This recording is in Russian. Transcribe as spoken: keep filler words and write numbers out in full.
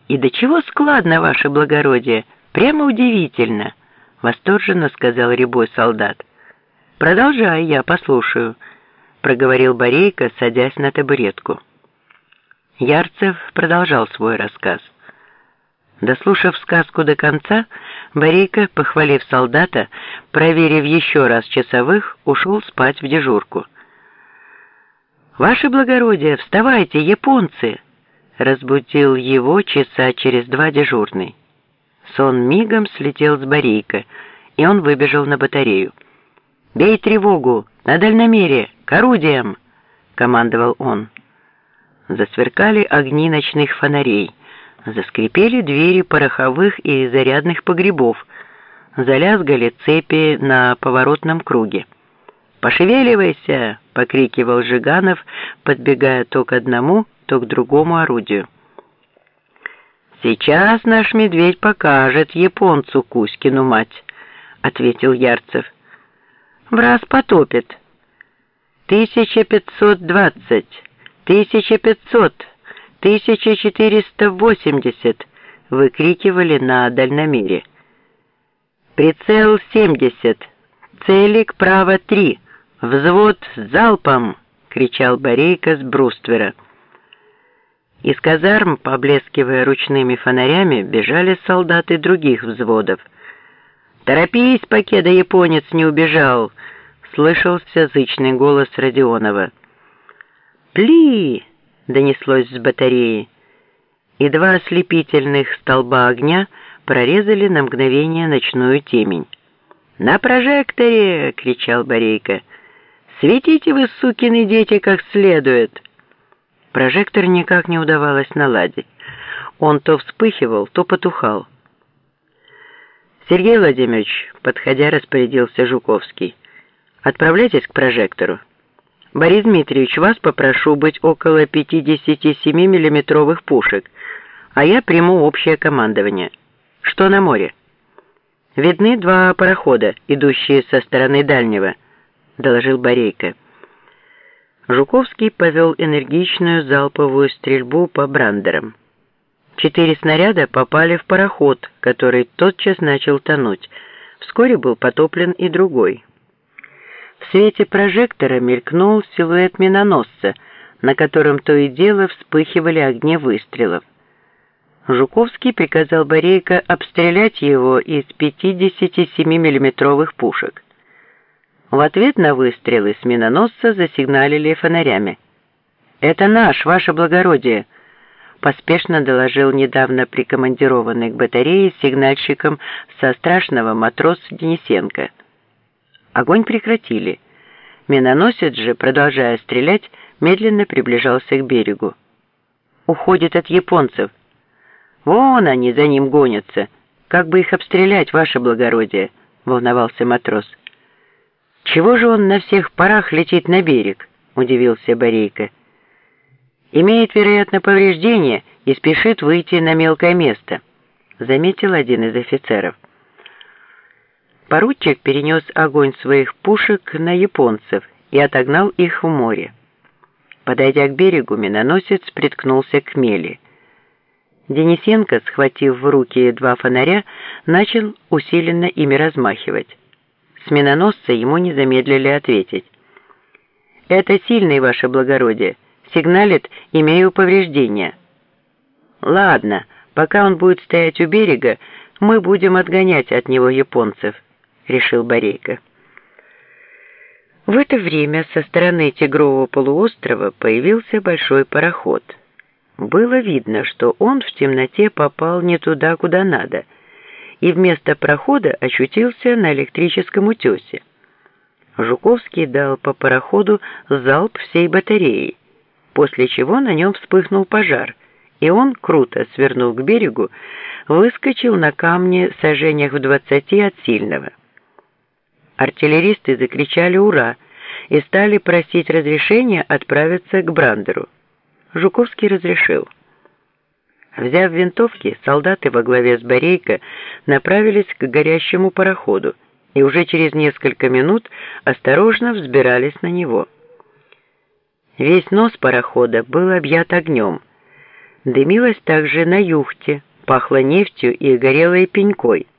«И до чего складно, ваше благородие! Прямо удивительно!» — восторженно сказал рябой солдат. «Продолжай, я послушаю», — проговорил Борейко, садясь на табуретку. Ярцев продолжал свой рассказ. Дослушав сказку до конца, Борейко, похвалив солдата, проверив еще раз часовых, ушел спать в дежурку. «Ваше благородие, вставайте, японцы!» — разбудил его часа через два дежурный. Сон мигом слетел с Борейко, и он выбежал на батарею. «Бей тревогу! На дальномере! К орудиям!» — командовал он. Засверкали огни ночных фонарей, заскрипели двери пороховых и зарядных погребов, залязгали цепи на поворотном круге. «Пошевеливайся!» — покрикивал Жиганов, подбегая то к одному, то к другому орудию. «Сейчас наш медведь покажет японцу Кузькину мать», — ответил Ярцев. «Враз потопит. Тысяча пятьсот двадцать, тысяча пятьсот, тысяча четыреста восемьдесят», — выкрикивали на дальномере. «Прицел семьдесят, целик право три, взвод залпом», — кричал Борейко с бруствера. Из казарм, поблескивая ручными фонарями, бежали солдаты других взводов. «Торопись, покеда японец не убежал!» — слышался зычный голос Родионова. «Пли!» — донеслось с батареи, и два ослепительных столба огня прорезали на мгновение ночную темень. «На прожекторе!» — кричал Борейко. «Светите вы, сукины дети, как следует!» Прожектор никак не удавалось наладить. Он то вспыхивал, то потухал. «Сергей Владимирович», — подходя, распорядился Жуковский, — «отправляйтесь к прожектору. Борис Дмитриевич, вас попрошу быть около пятидесяти семи миллиметровых пушек, а я приму общее командование. Что на море?» «Видны два парохода, идущие со стороны дальнего», — доложил Борейко. Жуковский повел энергичную залповую стрельбу по брандерам. Четыре снаряда попали в пароход, который тотчас начал тонуть. Вскоре был потоплен и другой. В свете прожектора мелькнул силуэт миноносца, на котором то и дело вспыхивали огни выстрелов. Жуковский приказал Борейко обстрелять его из пятидесяти семи миллиметровых пушек. В ответ на выстрелы с миноносца засигналили фонарями. «Это наш, ваше благородие!» — поспешно доложил недавно прикомандированный к батарее сигнальщиком со Страшного матрос Денисенко. Огонь прекратили. Миноносец же, продолжая стрелять, медленно приближался к берегу. «Уходит от японцев. Вон они за ним гонятся. Как бы их обстрелять, ваше благородие?» — волновался матрос. «Чего же он на всех парах летит на берег?» — удивился Борейко. «Имеет, вероятно, повреждение и спешит выйти на мелкое место», — заметил один из офицеров. Поручик перенес огонь своих пушек на японцев и отогнал их в море. Подойдя к берегу, миноносец приткнулся к мели. Денисенко, схватив в руки два фонаря, начал усиленно ими размахивать. С миноносца ему не замедлили ответить. «Это сильный, ваше благородие. Сигналит, имею повреждения». «Ладно, пока он будет стоять у берега, мы будем отгонять от него японцев», — решил Борейко. В это время со стороны Тигрового полуострова появился большой пароход. Было видно, что он в темноте попал не туда, куда надо, и вместо прохода очутился на электрическом утесе. Жуковский дал по пароходу залп всей батареи, после чего на нем вспыхнул пожар, и он, круто свернув к берегу, выскочил на камни сажениях в двадцати от сильного. Артиллеристы закричали «Ура!» и стали просить разрешения отправиться к брандеру. Жуковский разрешил. Взяв винтовки, солдаты во главе с Борейко направились к горящему пароходу и уже через несколько минут осторожно взбирались на него. Весь нос парохода был объят огнем. Дымилось также на юхте, пахло нефтью и горелой пенькой.